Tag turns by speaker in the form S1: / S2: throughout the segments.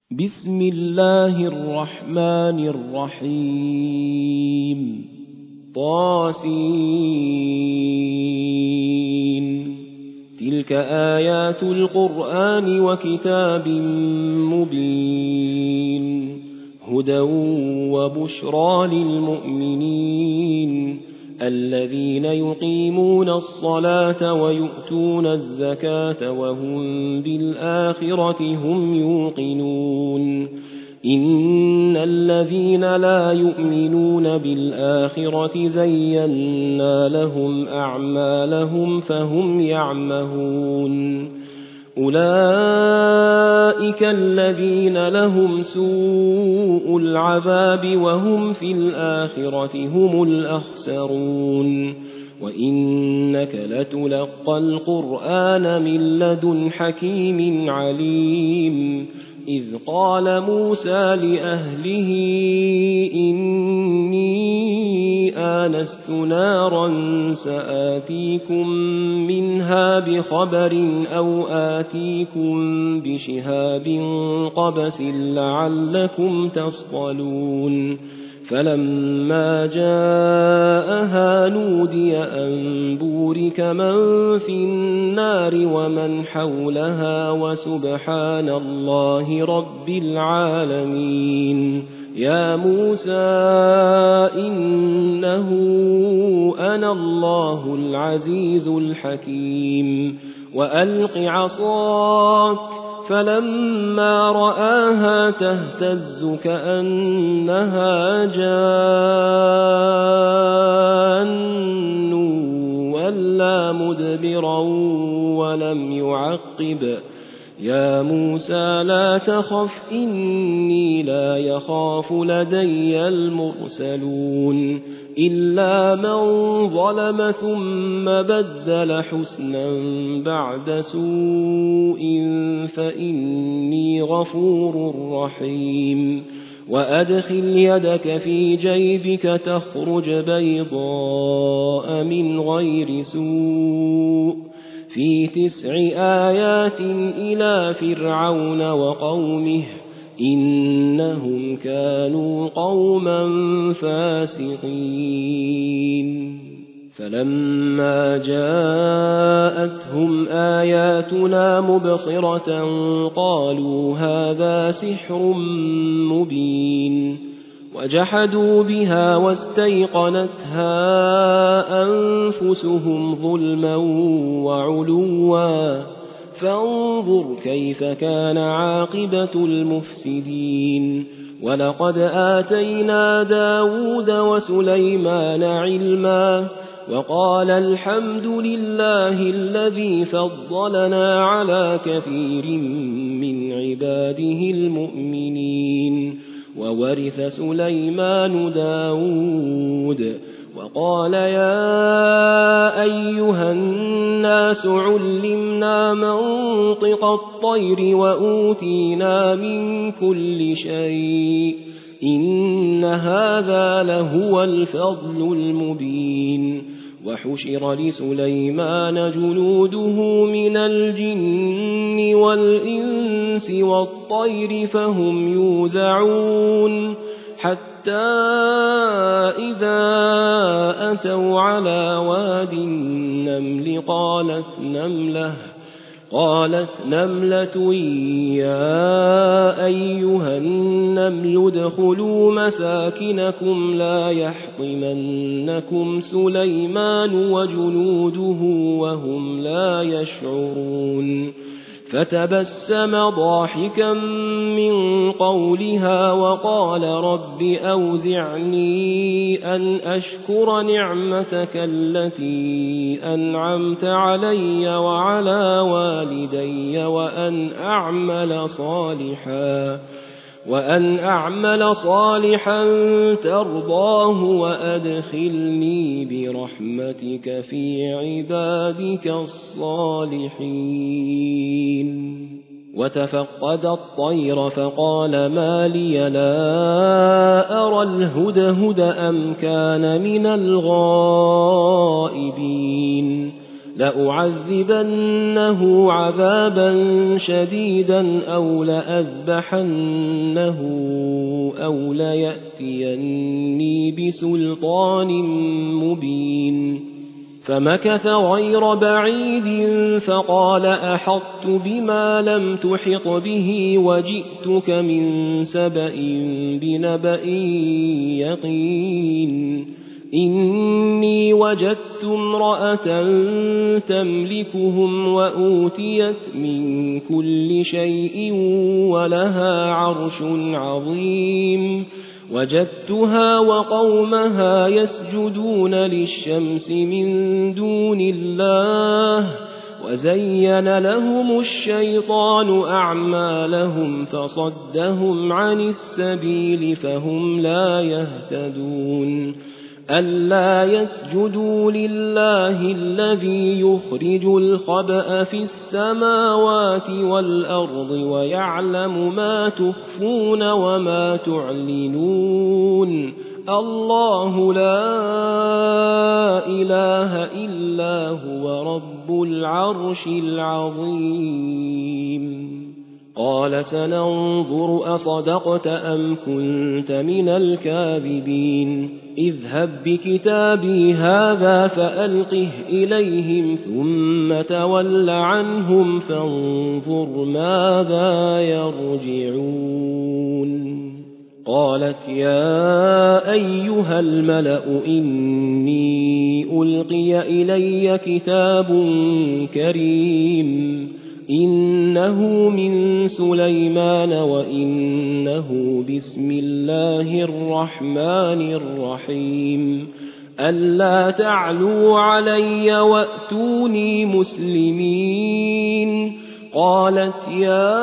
S1: بسم الله الرحمن الرحيم طاسين تلك آيات القرآن وكتاب مبين هدى وبشرى للمؤمنين الذين يقيمون الصلاة ويؤتون الزكاة وهم بالآخرة هم يوقنون إن الذين لا يؤمنون بالآخرة زينا لهم أعمالهم فهم يعمهون أولئك الذين لهم سوء العذاب وهم في الآخرة هم الأخسرون وإنك لتلقى القرآن من لدن حكيم عليم إذ قال موسى لأهله إني آنست نارا سآتيكم منها بخبر أو آتيكم بشهاب قبس لعلكم تصطلون فلما جاءها نودي أن بورك من في النار ومن حولها وسبحان الله رب العالمين يا موسى إنه أنا الله العزيز الحكيم وألق عصاك فلما رآها تهتز كأنها جان ولا مدبرا ولم يعقب يا موسى لا تخف إني لا يخاف لدي المرسلون إلا من ظلم ثم بدل حسنا بعد سوء فإني غفور رحيم وأدخل يدك في جيبك تخرج بيضاء من غير سوء في 9 آيات إلى فرعون وقومه إنهم كانوا قوما فاسقين فلما جاءتهم آياتنا مبصرة قالوا هذا سحر مبين وجحدوا بها واستيقنتها أنفسهم ظلما وعلوا فانظر كيف كان عاقبة المفسدين ولقد آتينا داود وسليمان علما وقال الحمد لله الذي فضلنا على كثير من عباده المؤمنين وورث سليمان داود وقال يا أيها الناس علمنا منطق الطير وأوتينا من كل شيء إن هذا لهو الفضل المبين وحشر لسليمان جنوده من الجن والإنس والطير فهم يوزعون حتى إذا أتوا على واد النمل قالت نملة يا أيها النمل ادخلوا مساكنكم لا يحطمنكم سليمان وجنوده وهم لا يشعرون فتبسم ضاحكا من قولها وقال رب أوزعني أن أشكر نعمتك التي أنعمت علي وعلى والدي وأن أعمل صالحا ترضاه وأدخلني برحمتك في عبادك الصالحين وتفقد الطير فقال ما لي لا أرى الهدهد أم كان من الغائبين لأعذبنه عذابا شديدا أو لأذبحنه أو ليأتيني بسلطان مبين. فمكث غير بعيد فقال أحطت بما لم تحط به وجئتك من سبأ بنبأ يقين. إني وجدت امرأة تملكهم وأوتيت من كل شيء ولها عرش عظيم. وجدتها وقومها يسجدون للشمس من دون الله وزين لهم الشيطان أعمالهم فصدهم عن السبيل فهم لا يهتدون. ألا يسجدوا لله الذي يخرج الخبأ في السماوات والأرض ويعلم ما تخفون وما تعلنون. الله لا إله إلا هو رب العرش العظيم. قال سننظر أصدقت أم كنت من الكاذبين. اذهب بكتابي هذا فألقه إليهم ثم تول عنهم فانظر ماذا يرجعون. قالت يا أيها الملأ إني ألقي إلي كتاب كريم إنه من سليمان وإنه بسم الله الرحمن الرحيم. ألا تعلوا علي وأتوني مسلمين. قالت يا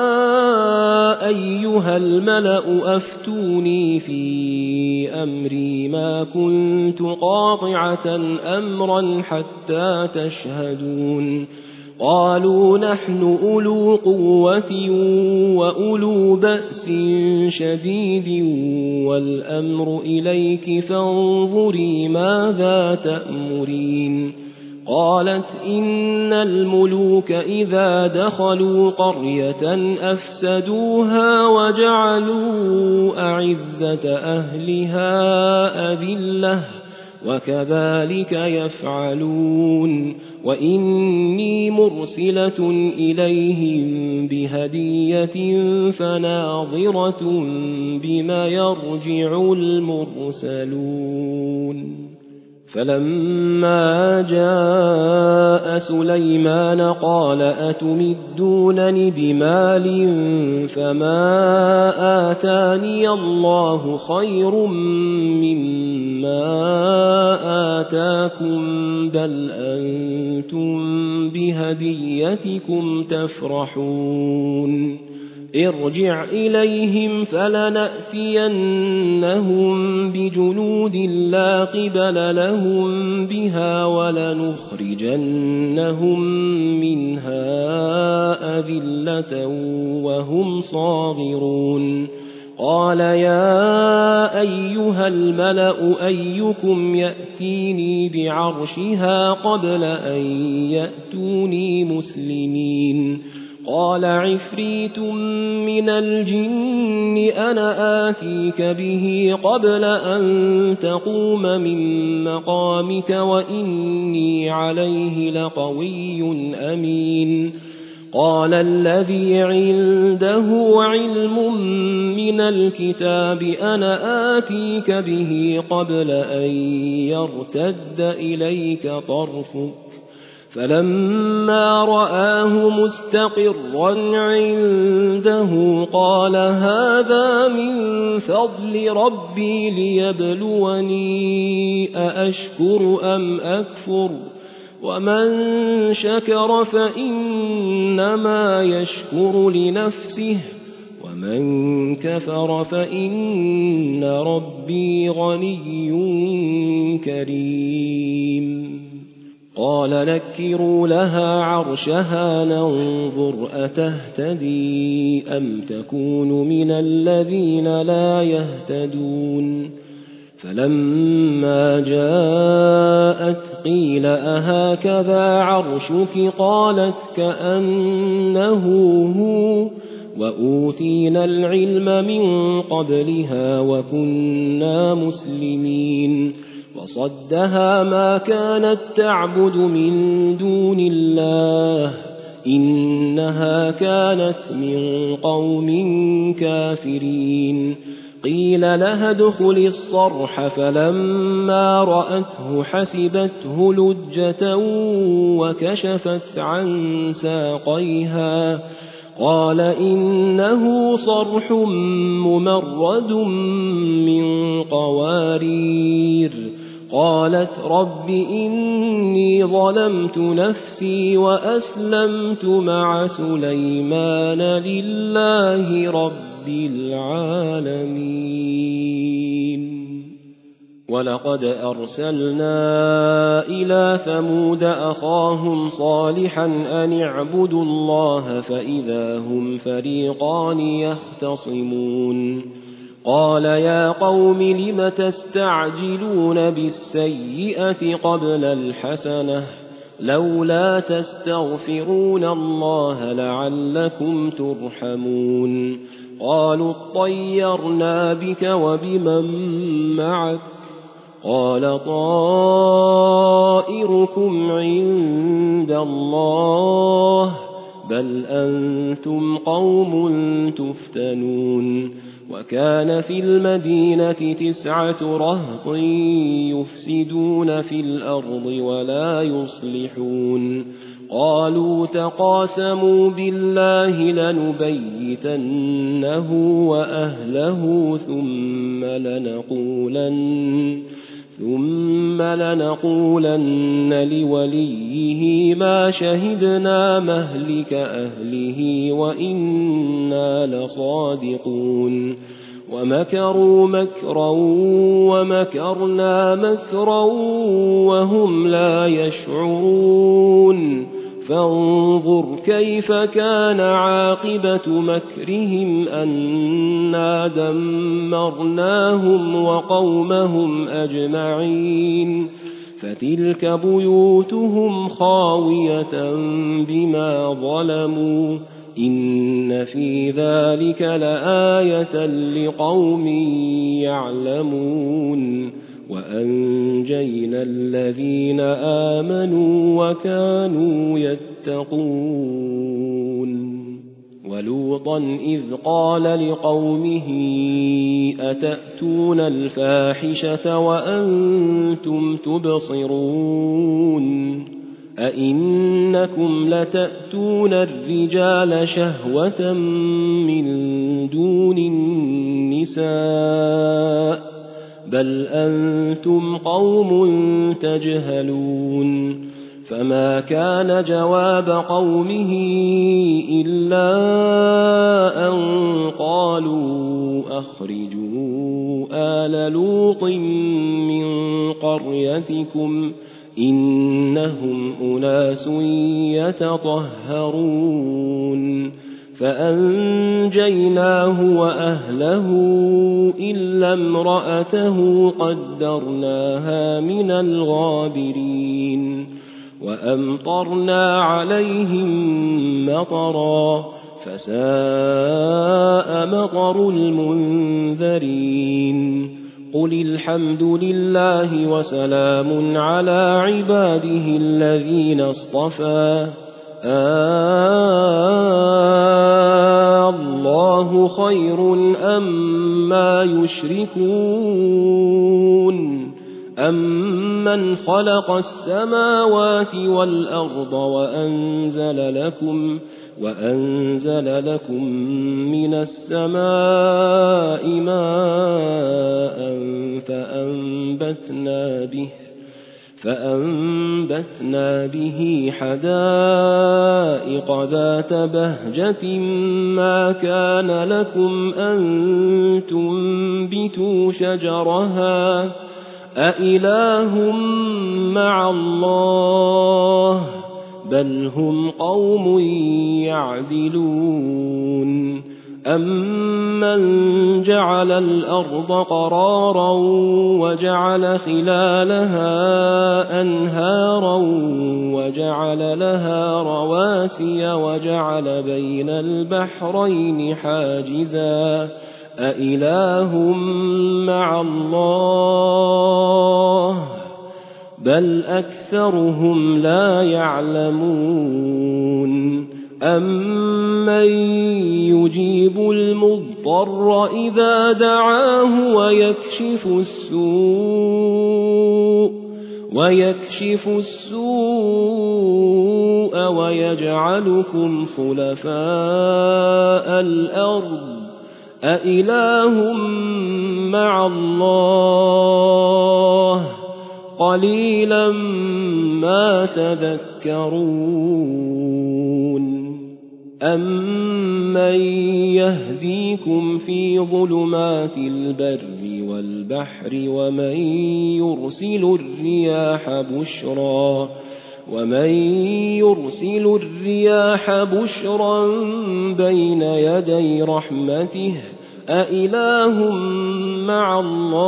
S1: أيها الملأ أفتوني في أمري ما كنت قاطعة أمرا حتى تشهدون. قالوا نحن أولو قوة وأولو بأس شديد والأمر إليك فانظري ماذا تأمرين. قالت إن الملوك إذا دخلوا قرية أفسدوها وجعلوا أعزة أهلها أذلة وكذلك يفعلون. وإني مرسلة إليهم بهدية فناظرة بما يرجع المرسلون. فلما جاء سليمان قال أتمدونني بمال فما آتاني الله خير مما آتاكم بل أنتم بهديتكم تفرحون. ارجع إليهم فلنأتينهم بجنود لا قبل لهم بها ولنخرجنهم منها أذلة وهم صاغرون. قال يا أيها الملأ أيكم يأتيني بعرشها قبل أن يأتوني مسلمين. قال عفريت من الجن أنا آتيك به قبل أن تقوم من مقامك وإني عليه لقوي أمين. قال الذي عنده علم من الكتاب أنا آتيك به قبل أن يرتد إليك طرفك. فلما رآه مستقرا عنده قال هذا من فضل ربي ليبلوني أأشكر أم أكفر ومن شكر فإنما يشكر لنفسه ومن كفر فإن ربي غني كريم. قال نكروا لها عرشها ننظر أتهتدي أم تكون من الذين لا يهتدون. فلما جاءت قيل أهكذا عرشك قالت كأنه هو وأوتينا العلم من قبلها وكنا مسلمين وصدها ما كانت تعبد من دون الله إنها كانت من قوم كافرين قيل لها ادخل الصرح فلما رأته حسبته لجة وكشفت عن ساقيها قال إنه صرح ممرد من قوارير قالت رب إني ظلمت نفسي وأسلمت مع سليمان لله رب العالمين ولقد أرسلنا إلى ثمود أخاهم صالحا أن اعبدوا الله فإذا هم فريقان يختصمون قال يا قوم لم تستعجلون بالسيئة قبل الحسنة لولا تستغفرون الله لعلكم ترحمون قالوا اطيرنا بك وبمن معك قال طائركم عند الله بل أنتم قوم تفتنون وكان في المدينة 9 رهط يفسدون في الأرض ولا يصلحون قالوا تقاسموا بالله لنبيتنه وأهله ثم لنقولن لوليه ما شهدنا مهلك أهله وإنا لصادقون ومكروا مكرا ومكرنا مكرا وهم لا يشعرون فانظر كيف كان عاقبة مكرهم أنا دمرناهم وقومهم أجمعين فتلك بيوتهم خاوية بما ظلموا إن في ذلك لآية لقوم يعلمون وأنجينا الذين آمنوا وكانوا يتقون ولوطا إذ قال لقومه أتأتون الفاحشة وأنتم تبصرون أئنكم لتأتون الرجال شهوة من دون النساء بل أنتم قوم تجهلون فما كان جواب قومه إلا أن قالوا أخرجوا آل لوط من قريتكم إنهم أناس يتطهرون فأنجيناه وأهله إلا امرأته قدرناها من الغابرين وأمطرنا عليهم مطرا فساء مطر المنذرين قل الحمد لله وسلام على عباده الذين اصطفى الله خير أما يشركون أمن خلق السماوات والأرض وأنزل لكم من السماء ماء فأنبتنا به حدائق ذات بهجة ما كان لكم أن تنبتوا شجرها أإله مع الله بل هم قوم يعدلون أَمَّنْ جَعَلَ الْأَرْضَ قَرَارًا وَجَعَلَ خِلَالَهَا أَنْهَارًا وَجَعَلَ لَهَا رَوَاسِيَ وَجَعَلَ بَيْنَ الْبَحْرَيْنِ حَاجِزًا أَإِلَٰهٌ مَّعَ اللَّهِ ۚ بَلْ أَكْثَرُهُمْ لَا يَعْلَمُونَ أَمَّن يُجِيبُ الْمُضْطَرَّ إِذَا دَعَاهُ وَيَكْشِفُ السُّوءَ وَيَجْعَلُكُمْ خُلَفَاءَ الْأَرْضِ أَإِلَٰهٌ مَّعَ اللَّهِ ۚ قَلِيلًا مَّا تَذَكَّرُونَ أَمَّن يَهْدِيكُمْ فِي ظُلُمَاتِ الْبَرِّ وَالْبَحْرِ ومن يرسل الرياح بشرا بين يدي رحمته أإله مع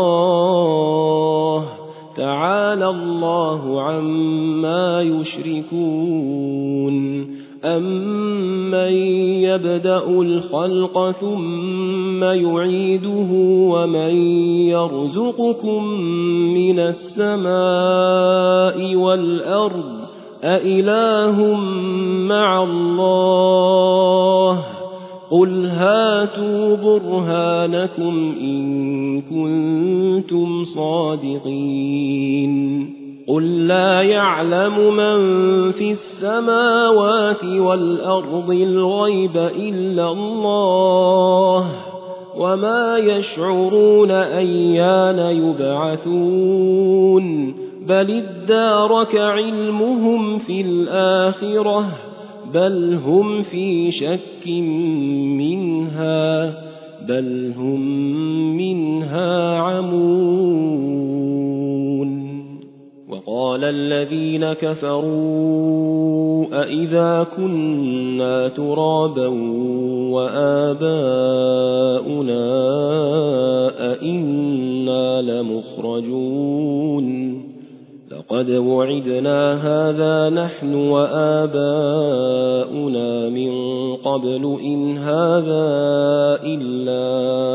S1: الله تعالى الله عما يشركون أمن يبدأ الخلق ثم يعيده ومن يرزقكم من السماء والأرض أإله مع الله قل هاتوا برهانكم إن كنتم صادقين قل لا يعلم من في السماوات والأرض الغيب إلا الله وما يشعرون أيان يبعثون بل ادارك علمهم في الآخرة بل هم في شك منها بل هم منها عمون وقال الذين كفروا أإذا كنا ترابا وآباؤنا أئنا لمخرجون لقد وعدنا هذا نحن وآباؤنا من قبل إن هذا إلا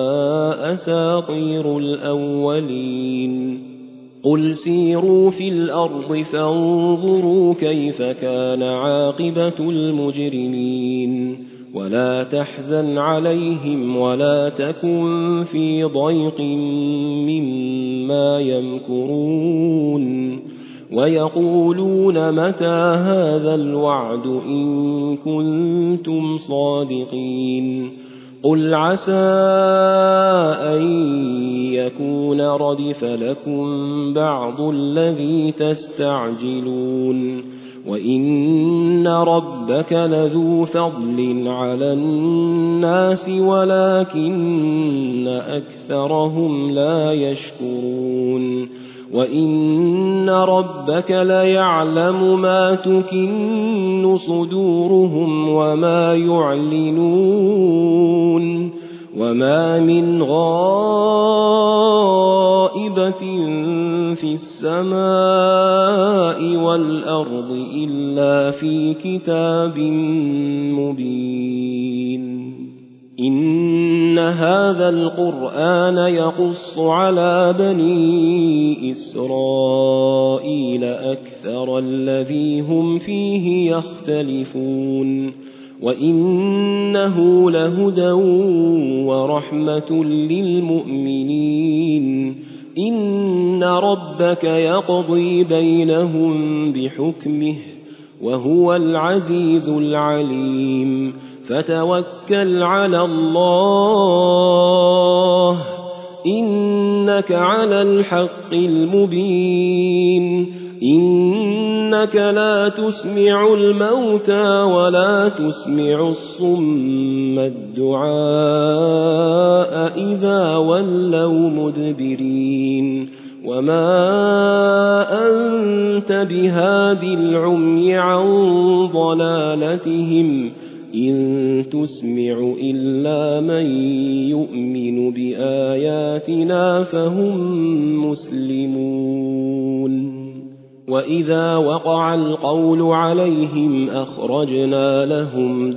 S1: أساطير الأولين قل سيروا في الأرض فانظروا كيف كان عاقبة المجرمين ولا تحزن عليهم ولا تكن في ضيق مما يمكرون ويقولون متى هذا الوعد إن كنتم صادقين قل عسى أن يكون ردف لكم بعض الذي تستعجلون وإن ربك لذو فضل على الناس ولكن أكثرهم لا يشكرون وإن ربك ليعلم ما تكن صدورهم وما يعلنون وما من غائبة في السماء والأرض إلا في كتاب مبين إن هذا القرآن يقص على بني إسرائيل أكثر الذي هم فيه يختلفون وإنه لهدى ورحمة للمؤمنين إن ربك يقضي بينهم بحكمه وهو العزيز العليم فتوكل على الله إنك على الحق المبين إنك لا تسمع الموتى ولا تسمع الصم الدعاء إذا ولوا مدبرين وما أنت بهاد العمي عن ضلالتهم إن تسمع إلا من يؤمن بآياتنا فهم مسلمون وإذا وقع القول عليهم أخرجنا لهم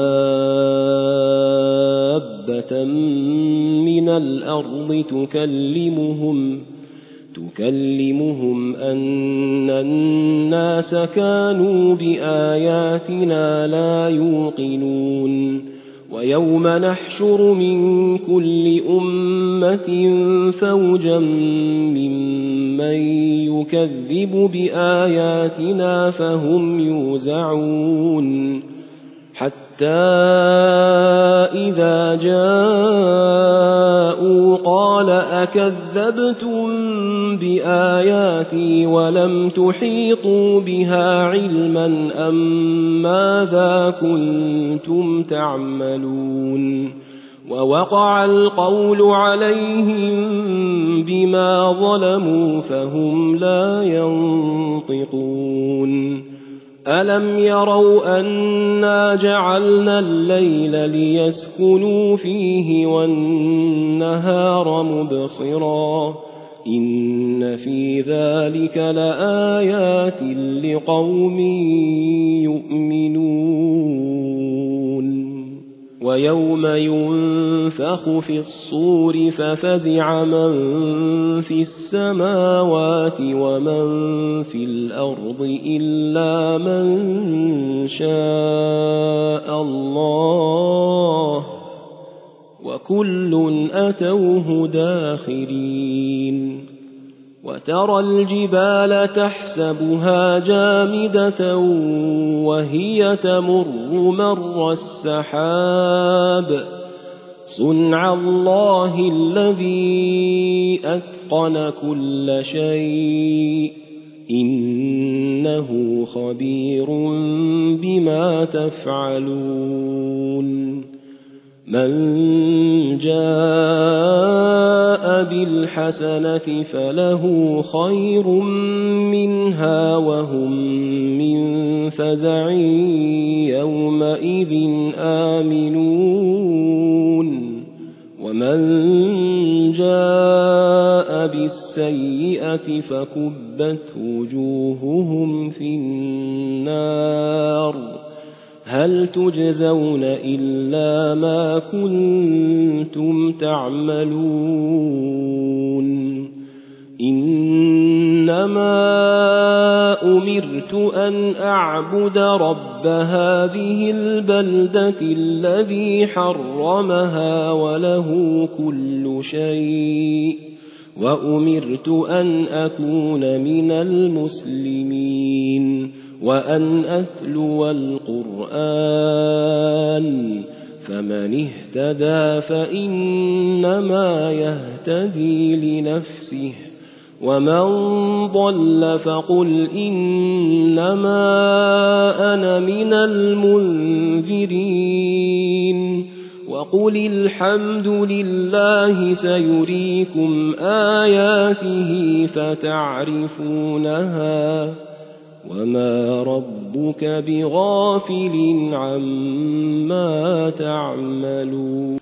S1: دابة من الأرض تكلمهم أن الناس كانوا بآياتنا لا يوقنون ويوم نحشر من كل أمة فوجا ممن يكذب بآياتنا فهم يوزعون حتى إذا جاءوا قال أكذبتم بآياتي ولم تحيطوا بها علما أم ماذا كنتم تعملون ووقع القول عليهم بما ظلموا فهم لا ينطقون ألم يروا أنا جعلنا الليل ليسكنوا فيه والنهار مبصرا إن في ذلك لآيات لقوم يؤمنون ويوم ينفخ في الصور ففزع من في السماوات ومن في الأرض إلا من شاء الله وكل أتوه داخرين وترى الجبال تحسبها جامدة وهي تمر مر السحاب صنع الله الذي أتقن كل شيء إنه خبير بما تفعلون من جاء بالحسنة فله خير منها وهم من فزع يومئذ آمنون ومن جاء بالسيئة فكبت وجوههم في النار هل تجزون إلا ما كنتم تعملون إنما أمرت أن أعبد رب هذه البلدة الذي حرمها وله كل شيء وأمرت أن أكون من المسلمين وأن أتلو القرآن فمن اهتدى فإنما يهتدي لنفسه ومن ضل فقل إنما أنا من المنذرين وقل الحمد لله سيريكم آياته فتعرفونها وما ربك بغافل عما تعملون